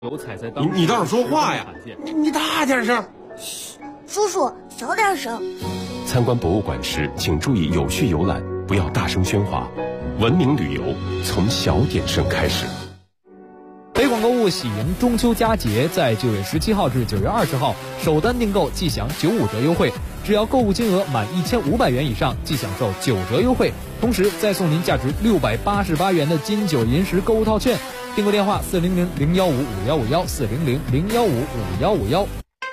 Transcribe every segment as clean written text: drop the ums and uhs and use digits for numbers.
你倒是说话呀！你大点声。 叔叔，小点声。 参观博物馆时，请注意有序游览，不要大声喧哗。文明旅游从小点声开始。 北广购物喜迎中秋佳节，在9月17号至9月20号，首单订购即享95折优惠，只要购物金额满1500元以上，即享受9折优惠，同时再送您价值688元的金九银十购物套券。订购电话400-015-5151，400-015-5151。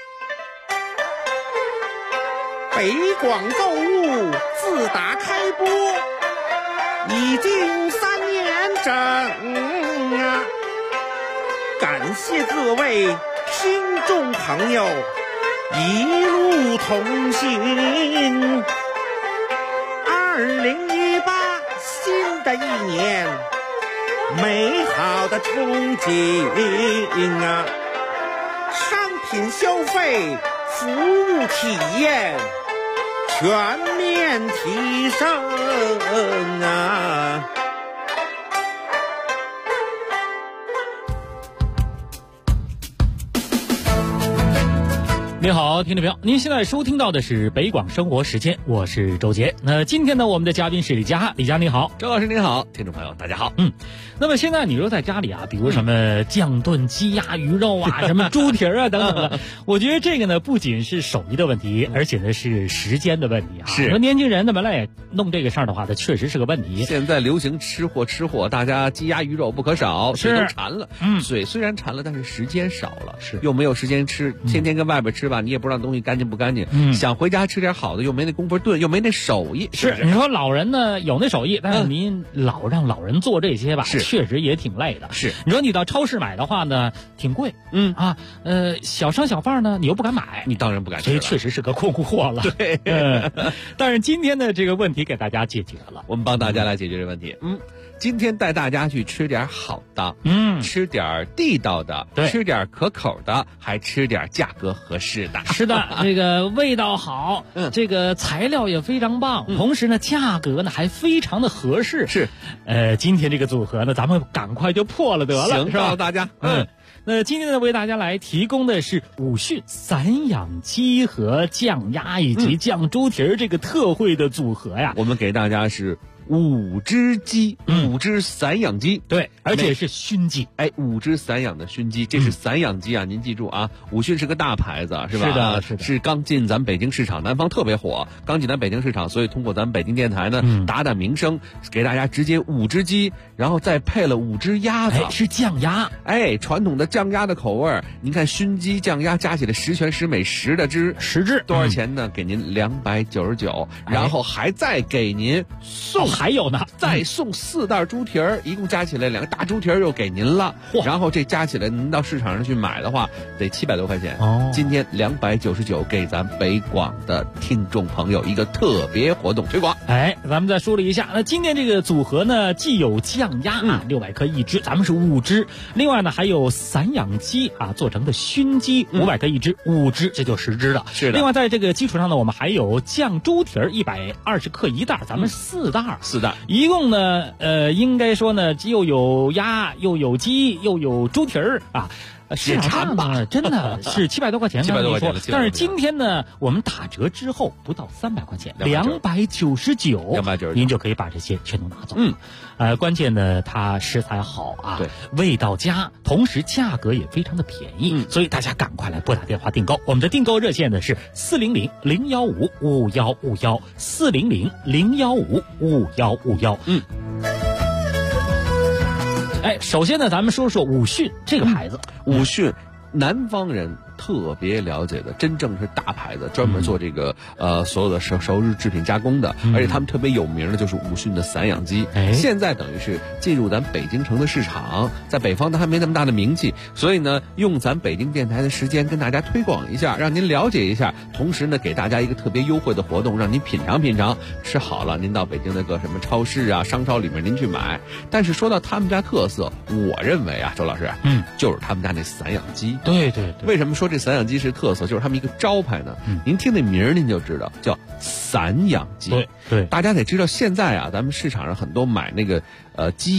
北广购物自打开播已经3年整啊！感谢各位听众朋友一路同行。2018新的一年，美好的憧憬啊！商品消费、服务体验全面提升啊！ 您好，听众朋友，您现在收听到的是北广生活时间，我是周杰。那今天呢，我们的嘉宾是李佳，李佳你好。 周老师您好，听众朋友大家好。 那么现在你说在家里啊，比如什么酱炖鸡鸭鱼肉啊，什么猪蹄啊等等的，我觉得这个呢不仅是手艺的问题，而且呢是时间的问题啊。 是， 说年轻人呢本来也弄这个事儿的话，它确实是个问题。 现在流行吃货，大家鸡鸭鱼肉不可少， 是都馋了。嘴虽然馋了，但是时间少了， 是又没有时间吃，天天跟外边吃吧，你也不知道东西干净不干净。想回家吃点好的，又没那功夫炖，又没那手艺。 是你说老人呢有那手艺，但是您老让老人做这些吧，确实也挺累的。 是， 你说你到超市买的话呢，挺贵。小商小贩呢，你又不敢买， 你当然不敢吃， 所以确实是个空货了。 对， 但是今天的这个问题给大家解决了， 我们帮大家来解决这个问题。今天带大家去吃点好的，吃点地道的，吃点可口的，还吃点价格合适的。 是的，这个味道好，这个材料也非常棒，同时呢，价格呢还非常的合适。 是， 今天这个组合呢，咱们赶快就破了得了， 行， 是吧？ 大家， 那今天呢，为大家来提供的是武训散养鸡和酱鸭以及酱猪蹄儿这个特惠的组合呀。 我们给大家是5只鸡，5只散养鸡， 对，而且是熏鸡。 5只散养的熏鸡，这是散养鸡啊！您记住啊，武训是个大牌子，是吧？ 是的， 是刚进咱北京市场，南方特别火，刚进咱北京市场，所以通过咱北京电台呢，打名声，给大家直接5只鸡，然后再配了5只鸭子， 是酱鸭， 传统的酱鸭的口味。您看熏鸡、酱鸭加起来十全十美，10的只 ，10只多少钱呢？给您299，然后还再给您送。 还有呢， 再送4袋猪蹄儿，一共加起来2个大猪蹄儿又给您了。然后这加起来，您到市场上去买的话，得700多块钱。今天299给咱北广的听众朋友一个特别活动推广。 咱们再说了一下，那今天这个组合呢，既有酱鸭600克1只，咱们是5只；另外呢，还有散养鸡做成的熏鸡500克1只，5只，这就10只了。 是的。 另外在这个基础上呢，我们还有酱猪蹄儿120克1袋，咱们4袋。一共呢，应该说呢，又有鸭，又有鸡，又有猪蹄儿啊。市场上呢，真的是700多块钱 ，700多块钱。 但是今天呢，我们打折之后不到300块钱，299，您就可以把这些全都拿走。关键呢，它食材好啊， 对， 味道佳，同时价格也非常的便宜，所以大家赶快来拨打电话订购。我们的订购热线呢是400-015-5151，400-015-5151。首先呢，咱们说说武训这个牌子。 武训，南方人特别了解的，真正是大牌子，专门做这个所有的熟日制品加工的，而且他们特别有名的就是武训的散养鸡。现在等于是进入咱北京城的市场，在北方它还没那么大的名气，所以呢，用咱北京电台的时间跟大家推广一下，让您了解一下，同时呢，给大家一个特别优惠的活动，让您品尝品尝。吃好了，您到北京那个什么超市啊、商超里面您去买。但是说到他们家特色，我认为啊，周老师，就是他们家那散养鸡。 对，为什么说这散养鸡是特色？就是他们一个招牌呢。您听那名儿您就知道，叫散养鸡。 对， 大家得知道，现在啊，咱们市场上很多买那个鸡呀、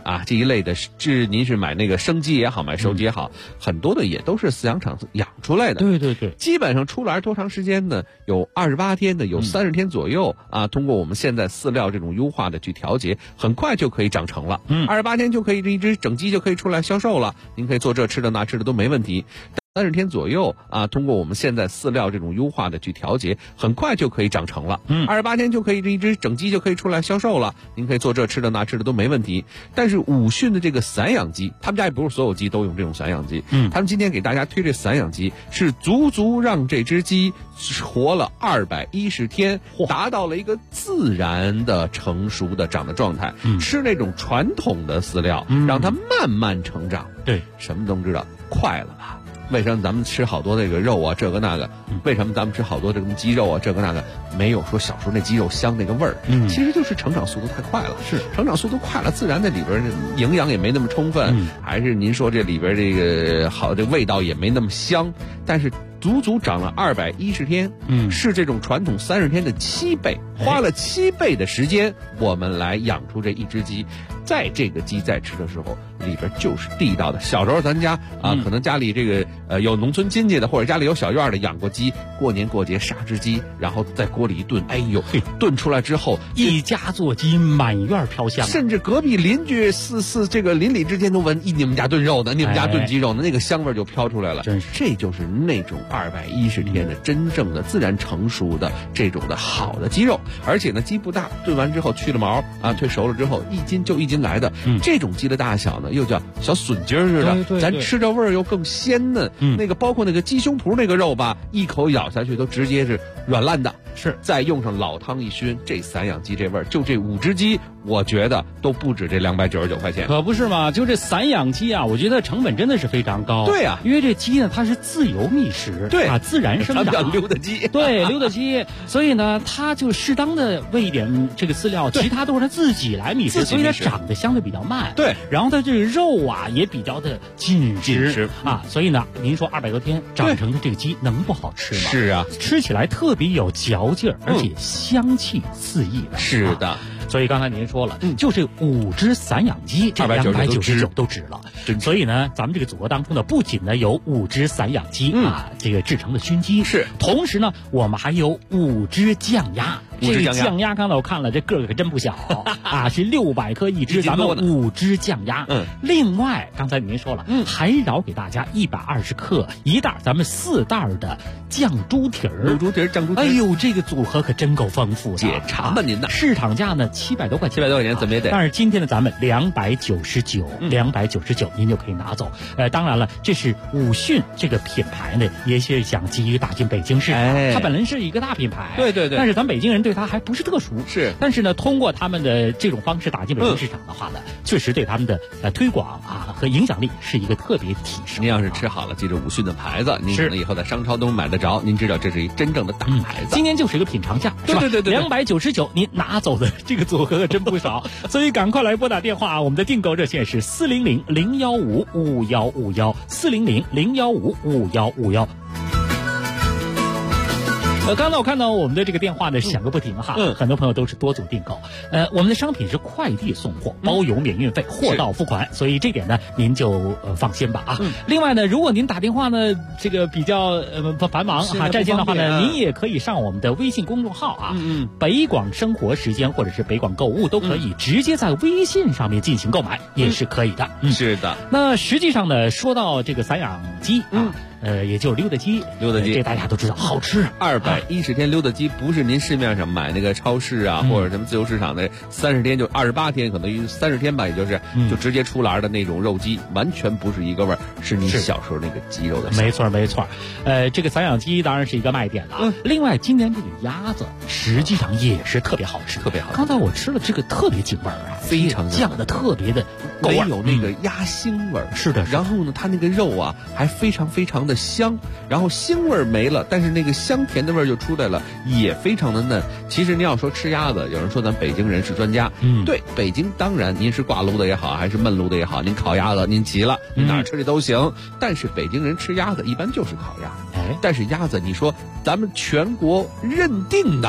啊这一类的，您是买那个生鸡也好，买熟鸡也好，很多的也都是饲养场养出来的。 对对对， 基本上出栏多长时间呢？有28天的，有30天左右啊。通过我们现在饲料这种优化的去调节，很快就可以长成了。28天就可以这一只整鸡就可以出来销售了，您可以做这吃的那吃的都没问题。30天左右啊，通过我们现在饲料这种优化的去调节，很快就可以长成了。28天就可以这一只整鸡就可以出来销售了，您可以做这吃的那吃的都没问题。但是武训的这个散养鸡，他们家也不是所有鸡都用这种散养鸡，他们今天给大家推这散养鸡，是足足让这只鸡活了210天，达到了一个自然的成熟的长的状态。吃那种传统的饲料，让它慢慢成长。 对， 什么都知道，快了吧？为什么咱们吃好多那个肉啊，这个那个？为什么咱们吃好多这种鸡肉啊，这个那个？没有说小时候那鸡肉香那个味儿，其实就是成长速度太快了。 是成长速度快了，自然那里边营养也没那么充分，还是您说这里边这个好，这味道也没那么香。但是足足长了210天，是这种传统30天的7倍，花了7倍的时间，我们来养出这一只鸡。在这个鸡在吃的时候，里边就是地道的。小时候咱家啊，可能家里这个有农村亲戚的，或者家里有小院的养过鸡，过年过节杀只鸡，然后在锅里一炖，哎呦，炖出来之后， 一家做鸡满院飘香， 甚至隔壁邻居这个邻里之间都闻，你们家炖肉呢，你们家炖鸡肉呢，那个香味就飘出来了。 真是， 这就是那种210天的真正的自然成熟的这种的好的鸡肉。而且呢，鸡不大，炖完之后去了毛啊，退熟了之后1斤就1斤来的。这种鸡的大小呢，又叫小笋筋似的， 对， 咱吃着味儿又更鲜嫩。那个包括那个鸡胸脯那个肉吧，一口咬下去都直接是软烂的。 是， 再用上老汤一熏，这散养鸡这味儿，就这5只鸡，我觉得都不止这299块钱。 可不是嘛，就这散养鸡啊，我觉得成本真的是非常高。 对啊， 因为这鸡呢，它是自由觅食， 对啊，自然生长， 叫溜达鸡。 对，溜达鸡。所以呢，它就适当的喂一点这个饲料，其他都是它自己来觅食，所以它长得相对比较慢。 对， 然后它这个肉啊也比较的紧实啊，所以呢，您说200多天长成的这个鸡能不好吃吗？ 是啊， 吃起来特别有嚼劲儿，而且香气四溢的。 是的。 所以刚才您说了，就这5只散养鸡，这299都值了。所以呢，咱们这个组合当中呢，不仅呢有5只散养鸡啊，这个制成的熏鸡， 是， 同时呢，我们还有5只酱鸭。这个酱鸭刚才我看了，这个儿可真不小啊，是600克一只，咱们5只酱鸭。另外刚才您说了，还饶给大家120克1袋，咱们4袋的酱猪蹄儿。 卤猪蹄儿、酱猪蹄儿。 哎呦，这个组合可真够丰富的。 解馋吧您呢？ 市场价呢700多块钱， 怎么也得。 但是今天呢，咱们299，您就可以拿走。当然了，这是武训这个品牌呢，也是想急于打进北京市场。它本来是一个大品牌， 对。 但是咱北京人对它还不是特熟， 是。 但是呢，通过他们的这种方式打进北京市场的话呢，确实对他们的推广啊和影响力是一个特别提升。 您要是吃好了，记着武训的牌子，您可能以后在商超都买得着。您知道这是一真正的大牌子。 今天就是一个品尝价，是吧？ 对 ，299，您拿走的这个组合可真不少。所以赶快来拨打电话，我们的订购热线是400-015-5151，400-015-5151。刚才我看到我们的这个电话呢响个不停哈，很多朋友都是多组订购。我们的商品是快递送货，包邮免运费，货到付款，所以这点呢您就放心吧啊。另外呢，如果您打电话呢这个比较繁忙哈占线的话呢，您也可以上我们的微信公众号啊，北广生活时间或者是北广购物都可以直接在微信上面进行购买，也是可以的。 是的。 那实际上呢，说到这个散养鸡啊。也就是溜达鸡，这大家都知道好吃。 210天溜达鸡不是您市面上买那个超市啊，或者什么自由市场的30天就28天，可能30天吧，也就是就直接出栏的那种肉鸡，完全不是一个味儿，是你小时候那个鸡肉的。 没错。这个散养鸡当然是一个卖点了。另外，今年这个鸭子实际上也是特别好吃，刚才我吃了这个特别劲味儿啊， 非常酱的特别的够味， 没有那个鸭腥味儿。 是的。 然后呢，它那个肉啊还非常的香，然后腥味没了，但是那个香甜的味儿就出来了，也非常的嫩。其实您要说吃鸭子，有人说咱北京人是专家，对，北京当然您是挂炉的也好，还是焖炉的也好，您烤鸭子您齐了，您哪儿吃的都行。但是北京人吃鸭子一般就是烤鸭，但是鸭子你说咱们全国认定的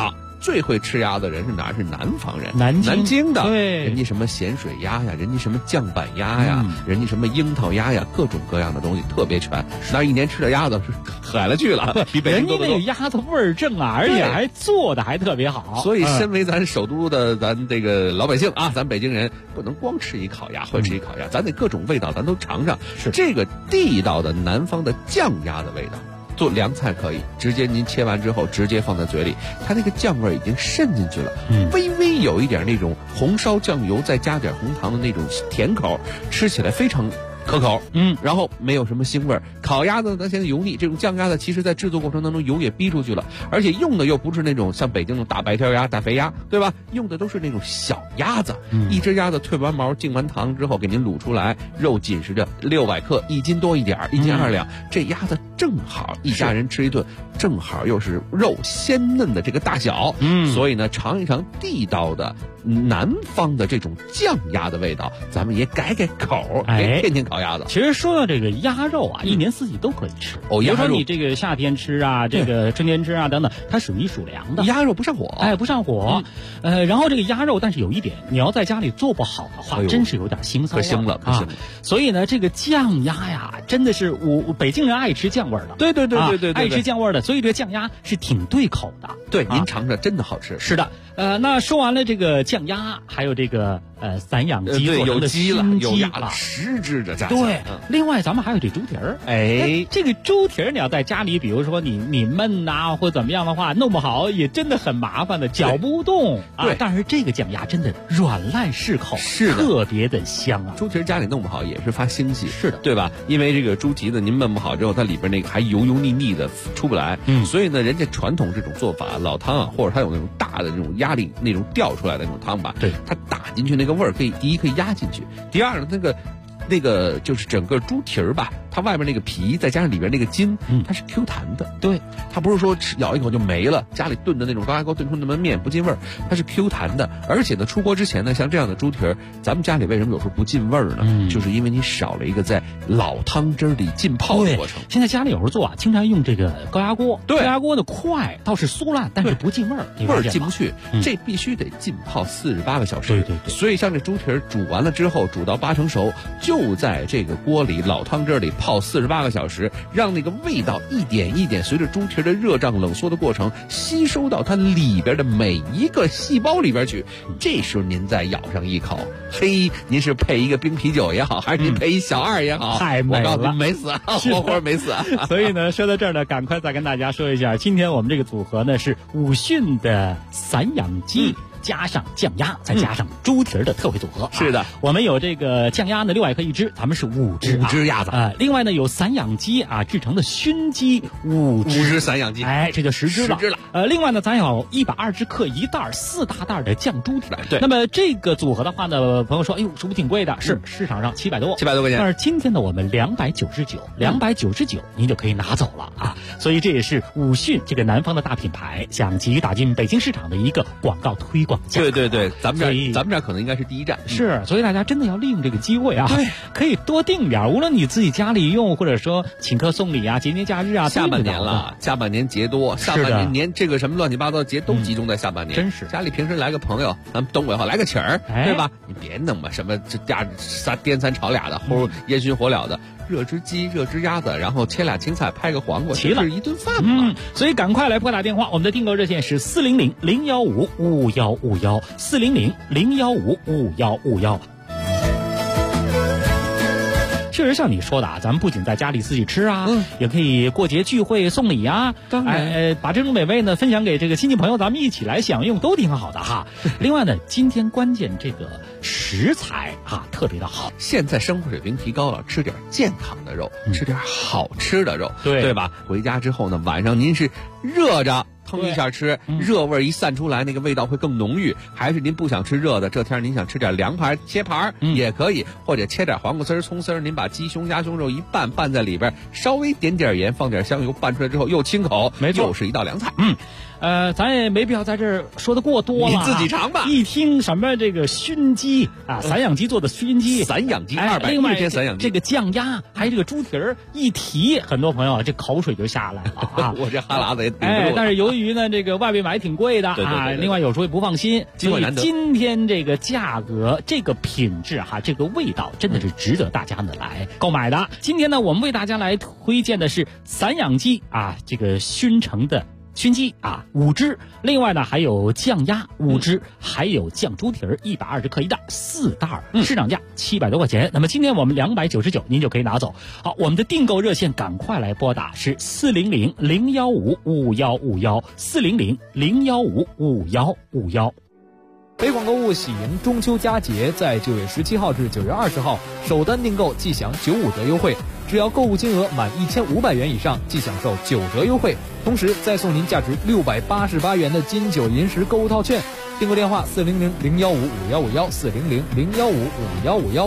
最会吃鸭的人是哪儿？是南方人， 南京的。 对， 人家什么咸水鸭呀，人家什么酱板鸭呀，人家什么樱桃鸭呀，各种各样的东西特别全。那一年吃的鸭子是海了去了，比北京多得多。 人家那个鸭子味儿正啊，而且还做的还特别好。 所以，身为咱首都的咱这个老百姓啊，咱北京人不能光吃一烤鸭，会吃一烤鸭，咱得各种味道咱都尝尝。 是这个地道的南方的酱鸭的味道。做凉菜可以直接您切完之后直接放在嘴里，它那个酱味已经渗进去了，微微有一点那种红烧酱油再加点红糖的那种甜口，吃起来非常可口，然后没有什么腥味儿。烤鸭子咱现在油腻，这种酱鸭子其实在制作过程当中油也逼出去了，而且用的又不是那种像北京那种大白条鸭、大肥鸭，对吧？用的都是那种小鸭子，一只鸭子退完毛、进完糖之后给您卤出来，肉紧实着600克，1斤多一点，1斤2两，这鸭子正好一家人吃一顿，正好又是肉鲜嫩的这个大小，所以呢，尝一尝地道的南方的这种酱鸭的味道，咱们也改改口，别天天烤鸭子。 其实说到这个鸭肉啊，一年四季都可以吃。比如说你这个夏天吃啊，这个春天吃啊等等，它属于属凉的。 鸭肉不上火， 不上火。然后这个鸭肉，但是有一点，你要在家里做不好的话，真是有点腥臊。 可腥了，可腥了。 所以呢，这个酱鸭呀，真的是我北京人爱吃酱味的。 对， 爱吃酱味的，所以这个酱鸭是挺对口的。 对，您尝尝，真的好吃。 是的，那说完了这个酱鸭，还有这个散养鸡， 有鸡了，有鸭了 ，10只的家。 对，另外咱们还有这猪蹄儿。这个猪蹄儿你要在家里，比如说你焖呐，或怎么样的话，弄不好也真的很麻烦的，搅不动。对，但是这个酱鸭真的软烂适口， 是特别的香啊。 猪蹄儿家里弄不好也是发腥气， 是的， 对吧？因为这个猪蹄子您焖不好之后，它里边那个还油腻腻的出不来。所以呢，人家传统这种做法，老汤啊，或者它有那种大的那种压力那种吊出来的那种汤吧， 对， 它打进去那个味儿可以，第一可以压进去，第二呢，那个就是整个猪蹄儿吧，它外面那个皮再加上里边那个筋，它是 Q 弹的。 对， 它不是说咬一口就没了，家里炖的那种高压锅炖出那么面不进味儿，它是 Q 弹的。而且呢，出锅之前呢，像这样的猪蹄儿，咱们家里为什么有时候不进味儿呢？就是因为你少了一个在老汤汁里浸泡的过程。 现在家里有时候做啊，经常用这个高压锅， 对， 高压锅的快倒是酥烂，但是不进味儿， 味儿进不去，这必须得浸泡48个小时。 对。 所以像这猪蹄儿煮完了之后，煮到8成熟，就在这个锅里老汤汁里泡48个小时，让那个味道一点一点随着猪蹄的热胀冷缩的过程吸收到它里边的每一个细胞里边去。这时候您再咬上一口，嘿，您是配一个冰啤酒也好，还是您配一小2也好， 太美了， 我告诉你没死，活活没死。 所以呢，说到这儿呢，赶快再跟大家说一下，今天我们这个组合呢是武训的散养鸡。加上酱鸭，再加上猪蹄儿的特惠组合。 是的， 我们有这个酱鸭呢600克1只，咱们是5只鸭子另外呢有散养鸡制成的熏鸡5只散养鸡， 这就10只了。另外呢咱有120克1袋4大袋的酱猪蹄。 对， 那么这个组合的话呢，朋友说，哎呦，是不是挺贵的？是，市场上700多块钱。 但是今天呢我们299，299您就可以拿走了啊。所以这也是武训这个南方的大品牌想急于打进北京市场的一个广告推广。 对，咱们这儿可能应该是第一站。 是，所以大家真的要利用这个机会啊！ 对， 可以多订点，无论你自己家里用，或者说请客送礼啊，节节假日啊， 下半年了，下半年节多，下半年这个什么乱七八糟的节都集中在下半年。 真是， 家里平时来个朋友，咱们东北话来个请儿，对吧？你别弄吧，什么这颠3炒俩的，或者烟熏火燎的。热只鸡，热只鸭子，然后切俩青菜，拍个黄瓜， 齐了， 是一顿饭嘛。 所以赶快来拨打电话，我们的订购热线是400-015-5151，400-015-5151。确实像你说的啊，咱们不仅在家里自己吃啊，也可以过节聚会送礼啊，把这种美味呢分享给这个亲戚朋友，咱们一起来享用，都挺好的哈。另外呢，今天关键这个食材特别的好， 现在生活水平提高了，吃点健康的肉，吃点好吃的肉，对吧？回家之后呢，晚上您是热着腾一下吃，热味一散出来，那个味道会更浓郁。还是您不想吃热的，这天您想吃点凉盘，切盘也可以，或者切点黄瓜丝、葱丝，您把鸡胸、鸭胸肉一拌在里边，稍微点点盐，放点香油，拌出来之后又清口， 没错， 又是一道凉菜。 咱也没必要在这儿说的过多了， 你自己尝吧。 一听什么这个熏鸡啊，散养鸡做的熏鸡， 散养鸡210天散养鸡， 这个酱鸭还有这个猪蹄儿，一提很多朋友这口水就下来了啊！ 我这哈喇子也顶不住。 但是由于呢这个外边买挺贵的啊， 另外有时候也不放心，所以今天这个价格、这个品质这个味道真的是值得大家呢来购买的。今天呢，我们为大家来推荐的是散养鸡啊，这个熏成的熏鸡啊5只，另外呢还有酱鸭5只，还有酱猪蹄儿120克一袋4袋，市场价700多块钱。那么今天我们299，您就可以拿走。好，我们的订购热线赶快来拨打是400-015-5151，400-015-5151。 北广购物喜迎中秋佳节，在9月17号至9月20号首单订购即享95折优惠，只要购物金额满1500元以上即享受9折优惠，同时再送您价值688元的金九银十购物套券。订购电话400-015-5151，400-015-5151。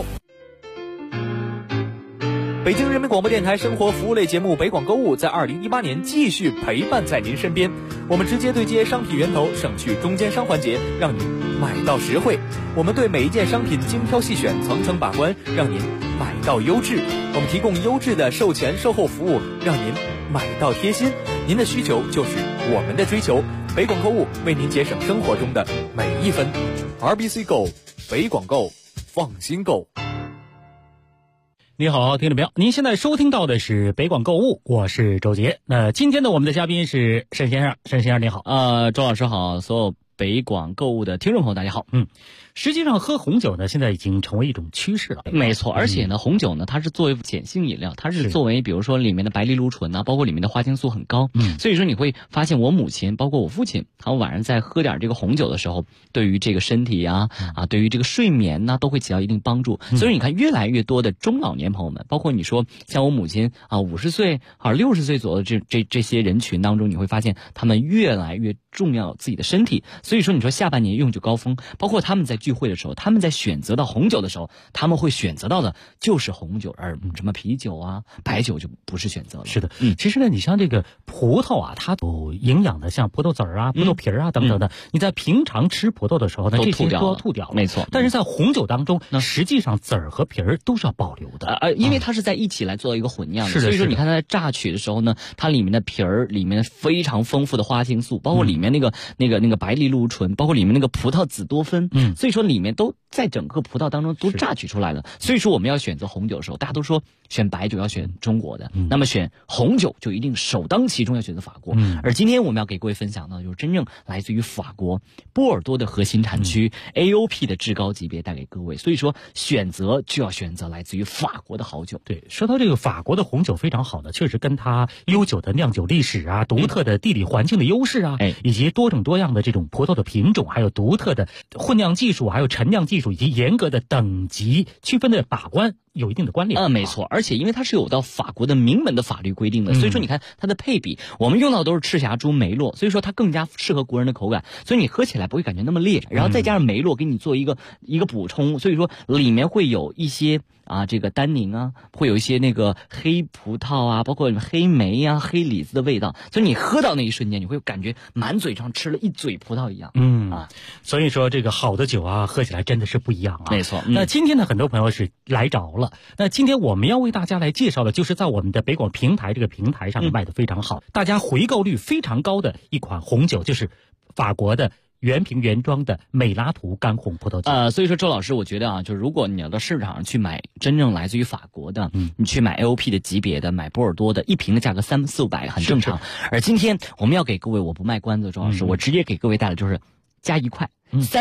北京人民广播电台生活服务类节目北广购物在2018年继续陪伴在您身边，我们直接对接商品源头，省去中间商环节，让您买到实惠。我们对每一件商品精挑细选，层层把关，让您买到优质。我们提供优质的售前售后服务，让您买到贴心。您的需求就是我们的追求，北广购物为您节省生活中的每一分。RBC Go， 北广购，放心购。 你好，听众朋友，您现在收听到的是北广购物，我是周杰。那今天的我们的嘉宾是沈先生，沈先生你好。 周老师好，所有北广购物的听众朋友大家好。 实际上喝红酒呢，现在已经成为一种趋势了。 没错，而且呢，红酒呢，它是作为碱性饮料，它是作为比如说里面的白藜芦醇啊，包括里面的花青素很高。所以说你会发现我母亲，包括我父亲，他们晚上在喝点这个红酒的时候，对于这个身体啊，对于这个睡眠呢，都会起到一定帮助。所以你看，越来越多的中老年朋友们，包括你说像我母亲啊，50岁啊60岁左右的这些人群当中，你会发现他们越来越重要自己的身体。所以说你说下半年用酒高峰，包括他们在聚会的时候，他们在选择到红酒的时候，他们会选择到的就是红酒，而什么啤酒啊、白酒就不是选择了。 是的，其实呢，你像这个葡萄啊，它有营养的，像葡萄籽儿啊、葡萄皮儿啊等等的，你在平常吃葡萄的时候呢，这些都要吐掉了。 没错， 但是在红酒当中，实际上籽儿和皮儿都是要保留的， 因为它是在一起来做一个混酿的。 是的， 所以说你看它在榨取的时候呢，它里面的皮儿里面非常丰富的花青素，包括里面那个白藜芦醇，包括里面那个葡萄籽多酚，所以说里面都在整个葡萄当中都榨取出来了。所以说我们要选择红酒的时候，大家都说选白酒要选中国的，那么选红酒就一定首当其冲要选择法国。而今天我们要给各位分享的就是真正来自于法国波尔多的核心产区 AOP 的至高级别带给各位。所以说选择就要选择来自于法国的好酒。 对，说到这个法国的红酒非常好的，确实跟它悠久的酿酒历史啊、独特的地理环境的优势啊，以及多种多样的这种葡萄的品种，还有独特的混酿技术，还有陈酿技术，以及严格的等级区分的把关有一定的关联。 没错，而且因为它是有到法国的明文的法律规定的，所以说你看它的配比，我们用到的都是赤霞珠、梅洛，所以说它更加适合国人的口感，所以你喝起来不会感觉那么烈，然后再加上梅洛给你做一个补充，所以说里面会有一些这个单宁啊，会有一些那个黑葡萄啊，包括黑莓啊、黑李子的味道，所以你喝到那一瞬间，你会感觉满嘴上吃了一嘴葡萄一样。 所以说这个好的酒啊，喝起来真的是不一样啊。 没错。 那今天呢，很多朋友是来着了。那今天我们要为大家来介绍的，就是在我们的北广平台这个平台上面卖的非常好，大家回购率非常高的一款红酒，就是法国的原瓶原装的美拉图干红葡萄酒。 所以说周老师，我觉得就是如果你要到市场上去买真正来自于法国的，你去买 AOP 的级别的，买波尔多的，一瓶的价格300-400很正常。而今天我们要给各位，我不卖关子，周老师，我直接给各位带的就是加1块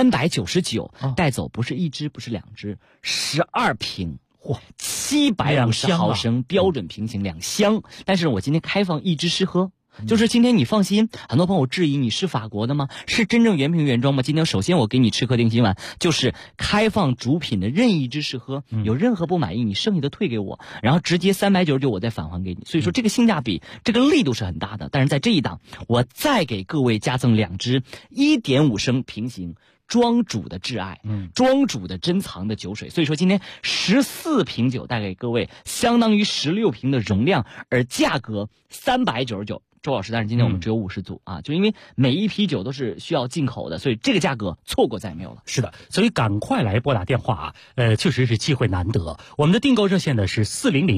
，399，带走不是1支，不是2支，12瓶。750毫升标准瓶型2箱，但是我今天开放1支试喝。就是今天你放心，很多朋友质疑你是法国的吗？是真正原瓶原装吗？今天首先我给你吃喝定心丸，就是开放主品的任意一支试喝，有任何不满意你剩下的退给我，然后直接399我再返还给你。所以说这个性价比，这个力度是很大的。但是在这一档，我再给各位加赠2支1.5升瓶型庄主的挚爱，庄主的珍藏的酒水。所以说今天14瓶酒带给各位，相当于16瓶的容量，而价格399， 周老师，但是今天我们只有50组啊，就因为每一批酒都是需要进口的，所以这个价格错过再也没有了。 是的，所以赶快来拨打电话啊，确实是机会难得。我们的订购热线呢是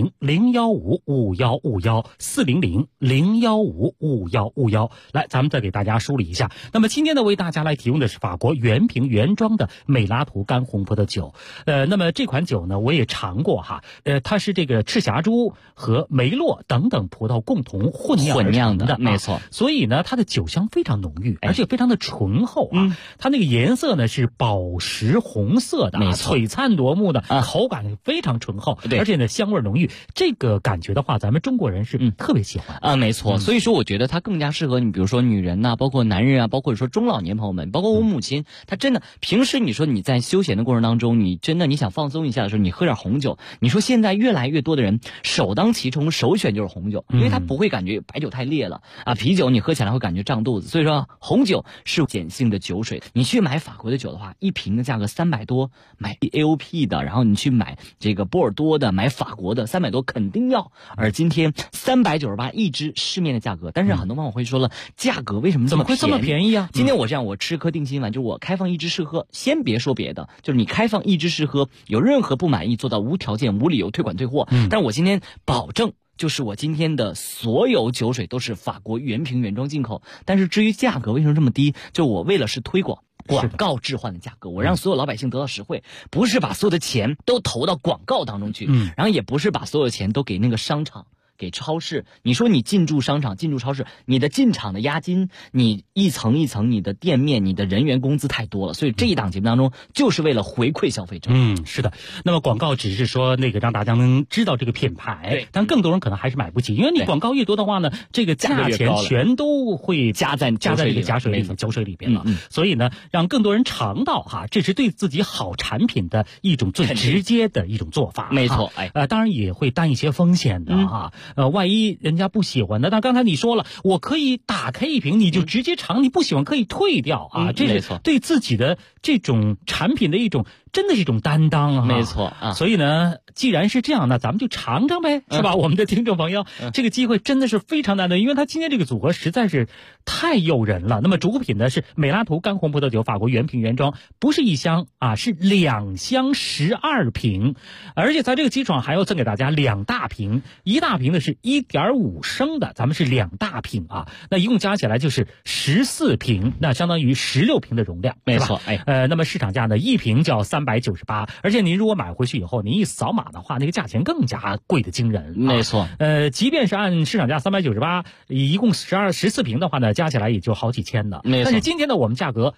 400-015-5151，400-015-5151。来，咱们再给大家梳理一下。那么今天呢，为大家来提供的是法国原瓶原装的美拉图干红葡萄酒。那么这款酒呢，我也尝过哈，它是这个赤霞珠和梅洛等等葡萄共同混酿的， 没错。 所以呢，它的酒香非常浓郁，而且非常的醇厚啊。它那个颜色呢是宝石红色的，璀璨夺目的，口感非常醇厚，而且呢香味浓郁。这个感觉的话，咱们中国人是特别喜欢没错。所以说，我觉得它更加适合你，比如说女人呐，包括男人啊，包括说中老年朋友们，包括我母亲，她真的平时你说你在休闲的过程当中，你真的你想放松一下的时候，你喝点红酒。你说现在越来越多的人首当其冲首选就是红酒，因为它不会感觉白酒太烈了啊，啤酒你喝起来会感觉胀肚子，所以说红酒是碱性的酒水。你去买法国的酒的话，一瓶的价格300多，买 AOP 的，然后你去买这个波尔多的，买法国的300多肯定要。而今天398一支市面的价格，但是很多朋友会说了，价格为什么怎么会这么便宜啊？ 今天我这样，我吃颗定心丸，就是我开放一支试喝，先别说别的，就是你开放一支试喝，有任何不满意做到无条件无理由退款退货。但是我今天保证，就是我今天的所有酒水都是法国原瓶原装进口。但是至于价格为什么这么低，就我为了是推广广告置换的价格，我让所有老百姓得到实惠，不是把所有的钱都投到广告当中去，然后也不是把所有钱都给那个商场给超市。你说你进驻商场进驻超市，你的进场的押金，你一层一层你的店面你的人员工资太多了，所以这一档节目当中就是为了回馈消费者。 是的。那么广告只是说那个让大家能知道这个品牌，但更多人可能还是买不起，因为你广告越多的话呢，这个价钱全都会加在这个酒水里边了。所以呢，让更多人尝到这是对自己好产品的一种最直接的一种做法。 没错。 当然也会担一些风险的万一人家不喜欢的，但刚才你说了，我可以打开一瓶，你就直接尝，你不喜欢可以退掉这是对自己的这种产品的一种真的是一种担当没错所以呢，既然是这样，那咱们就尝尝呗，是吧？我们的听众朋友，这个机会真的是非常难得，因为他今天这个组合实在是太诱人了。那么主品呢是美拉图干红葡萄酒，法国原瓶原装，不是1箱是2箱12瓶，而且在这个基础上还要赠给大家2大瓶，一大瓶的是1.5升的，咱们是2大瓶那一共加起来就是14瓶，那相当于16瓶的容量， 没错。 那么市场价呢，一瓶就要398，而且您如果买回去以后，您一扫码的话，那个价钱更加贵的惊人。 没错。 即便是按市场价398，一共14瓶的话呢，加起来也就好几千的。 没错。 但是今天呢，我们价格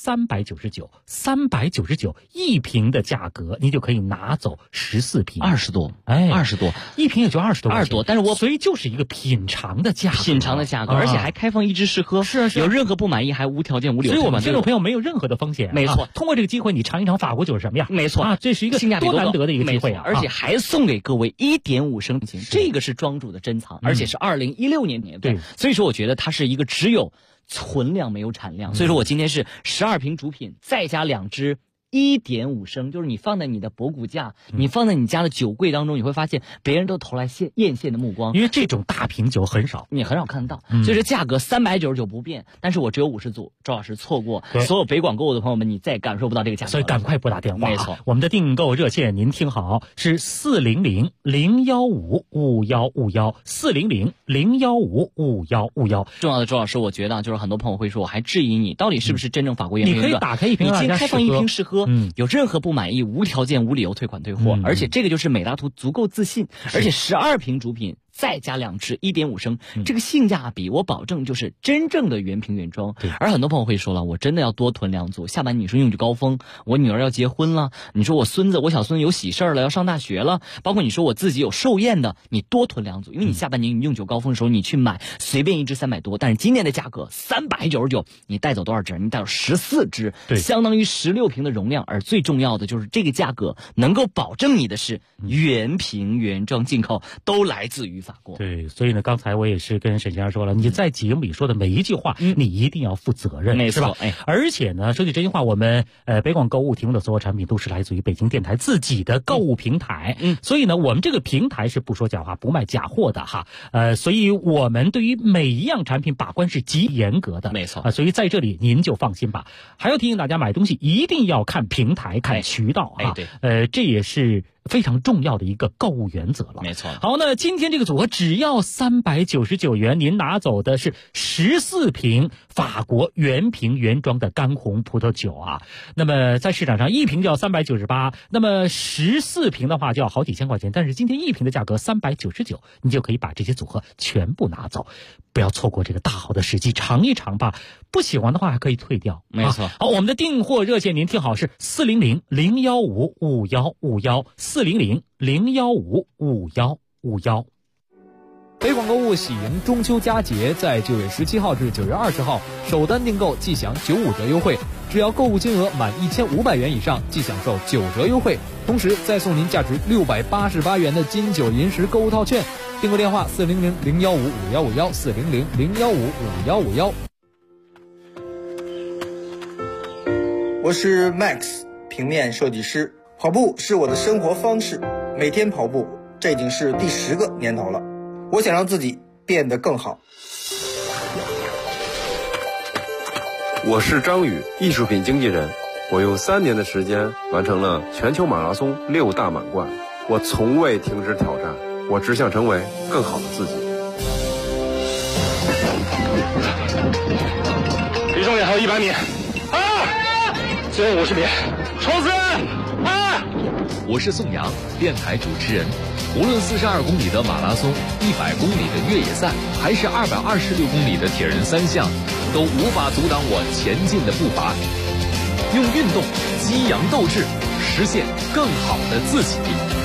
399一瓶的价格，你就可以拿走14瓶 ，20多，20多， 一瓶也就20多， 但是所以就是一个品尝的价格， 而且还开放一支试喝， 是有任何不满意还无条件无理由退款。 所以我们听众朋友没有任何的风险， 没错。 通过这个机会，你尝一尝法国酒是什么样， 没错这是一个多难得的一个机会而且还送给各位1.5升瓶，这个是庄主的珍藏，而且是2016年年份，所以说我觉得它是一个只有存量没有产量，所以说我今天是12瓶主品，再加2支1.5升，就是你放在你的博古架，你放在你家的酒柜当中，你会发现别人都投来艳羡的目光， 因为这种大瓶酒很少， 你很少看到，所以说价格399不变，但是我只有50组，周老师错过所有北广购物的朋友们，你再感受不到这个价格， 所以赶快拨打电话。 没错， 我们的订购热线您听好，是400-015-5151，400-015-5151。 重要的周老师，我觉得就是很多朋友会说，我还质疑你到底是不是真正法国原瓶， 你可以打开一瓶， 已经开放一瓶试喝，有任何不满意无条件无理由退款退货，而且这个就是美拉图足够自信，而且12瓶主品再加2支1.5升，这个性价比我保证就是真正的原瓶原装。而很多朋友会说了，我真的要多囤2组，下半年你说用酒高峰，我女儿要结婚了，你说我小孙子有喜事了，要上大学了，包括你说我自己有寿宴的，你多囤2组，因为你下半年你用酒高峰的时候，你去买随便一支300多，但是今年的价格399，你带走多少支？你带走14支，相当于16瓶的容量。而最重要的就是这个价格能够保证你的是原瓶原装进口，都来自于法国。 对，所以呢，刚才我也是跟沈先生说了，你在节目里说的每一句话，你一定要负责任， 没错，是吧？而且呢，说句真心话，我们北广购物提供的所有产品都是来自于北京电台自己的购物平台，所以呢，我们这个平台是不说假话、不卖假货的哈，所以我们对于每一样产品把关是极严格的， 没错， 所以在这里您就放心吧。还要提醒大家，买东西一定要看平台、看渠道啊， 对， 这也是非常重要的一个购物原则了。 没错。 好，那今天这个组合只要399元，您拿走的是14瓶法国原瓶原装的干红葡萄酒啊。那么在市场上1瓶就要398，那么14瓶的话就要好几千块钱，但是今天1瓶的价格399，你就可以把这些组合全部拿走，不要错过这个大好的时机，尝一尝吧。不喜欢的话还可以退掉。 没错。 好，我们的订货热线您听好是400-015-5151，400-015-5151。 北广购物喜迎中秋佳节，在9月17号至9月20号首单订购即享95折优惠，只要购物金额满1500元以上即享受9折优惠，同时再送您价值688元的金九银十购物套券。订购电话400-015-5151，400-015-5151。 我是 Max， 平面设计师。跑步是我的生活方式，每天跑步，这已经是第10个年头了。我想让自己变得更好。 我是张宇，艺术品经纪人。我用3年的时间完成了全球马拉松6大满贯。我从未停止挑战，我只想成为更好的自己。 离终点还有100米，最后50米，冲刺！ 我是宋阳，电台主持人。无论42公里的马拉松、100公里的越野赛，还是226公里的铁人3项，都无法阻挡我前进的步伐。用运动激扬斗志，实现更好的自己。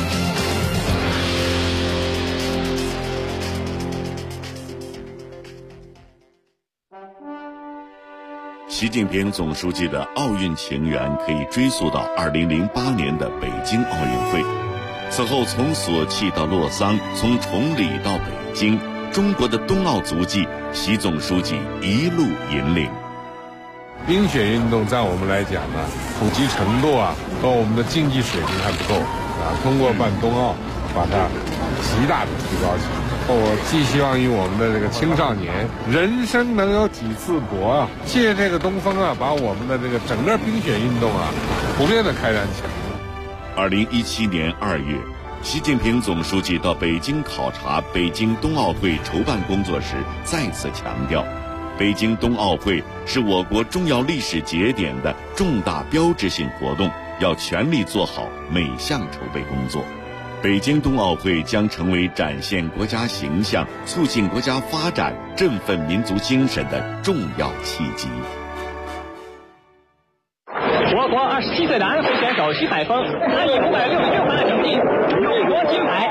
习近平总书记的奥运情缘可以追溯到2008年的北京奥运会。此后从索契到洛桑，从崇礼到北京，中国的冬奥足迹，习总书记一路引领。 冰雪运动在我们来讲呢，普及程度和我们的竞技水平还不够通过办冬奥，把它极大的提高起来。我寄希望于我们的这个青少年，人生能有几次搏借这个东风把我们的这个整个冰雪运动普遍的开展起来。 2017年2月，习近平总书记到北京考察北京冬奥会筹办工作时，再次强调，北京冬奥会是我国重要历史节点的重大标志性活动，要全力做好每项筹备工作。北京冬奥会将成为展现国家形象、促进国家发展、振奋民族精神的重要契机。 我国27岁的安徽选手徐海峰，他以566分的成绩荣夺金牌。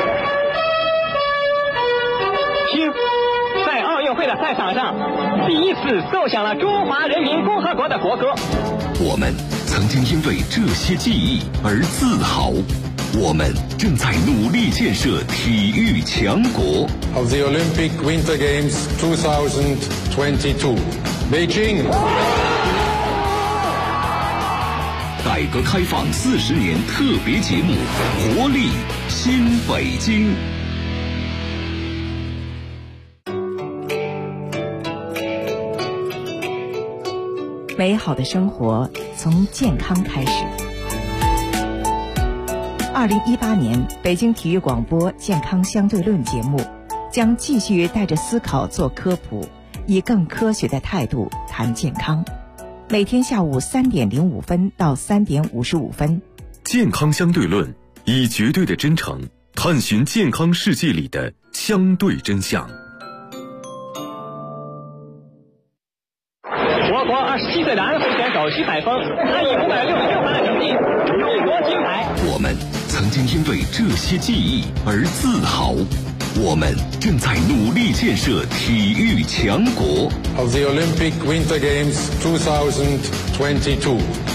听，在奥运会的赛场上，第一次奏响了中华人民共和国的国歌。 我们曾经因为这些记忆而自豪。我们正在努力建设体育强国。 Of the Olympic Winter Games 2022, Beijing. 改革开放40年特别节目，活力新北京。 美好的生活从健康开始。2018年北京体育广播健康相对论节目将继续带着思考做科普，以更科学的态度谈健康。每天下午3点05分到3点55分。 健康相对论，以绝对的真诚探寻健康世界里的相对真相。 我国27岁的安徽选手徐海峰，他以566分的成绩荣夺金牌。 我们曾经因为这些记忆而自豪。我们正在努力建设体育强国。 Of the Olympic Winter Games 2022.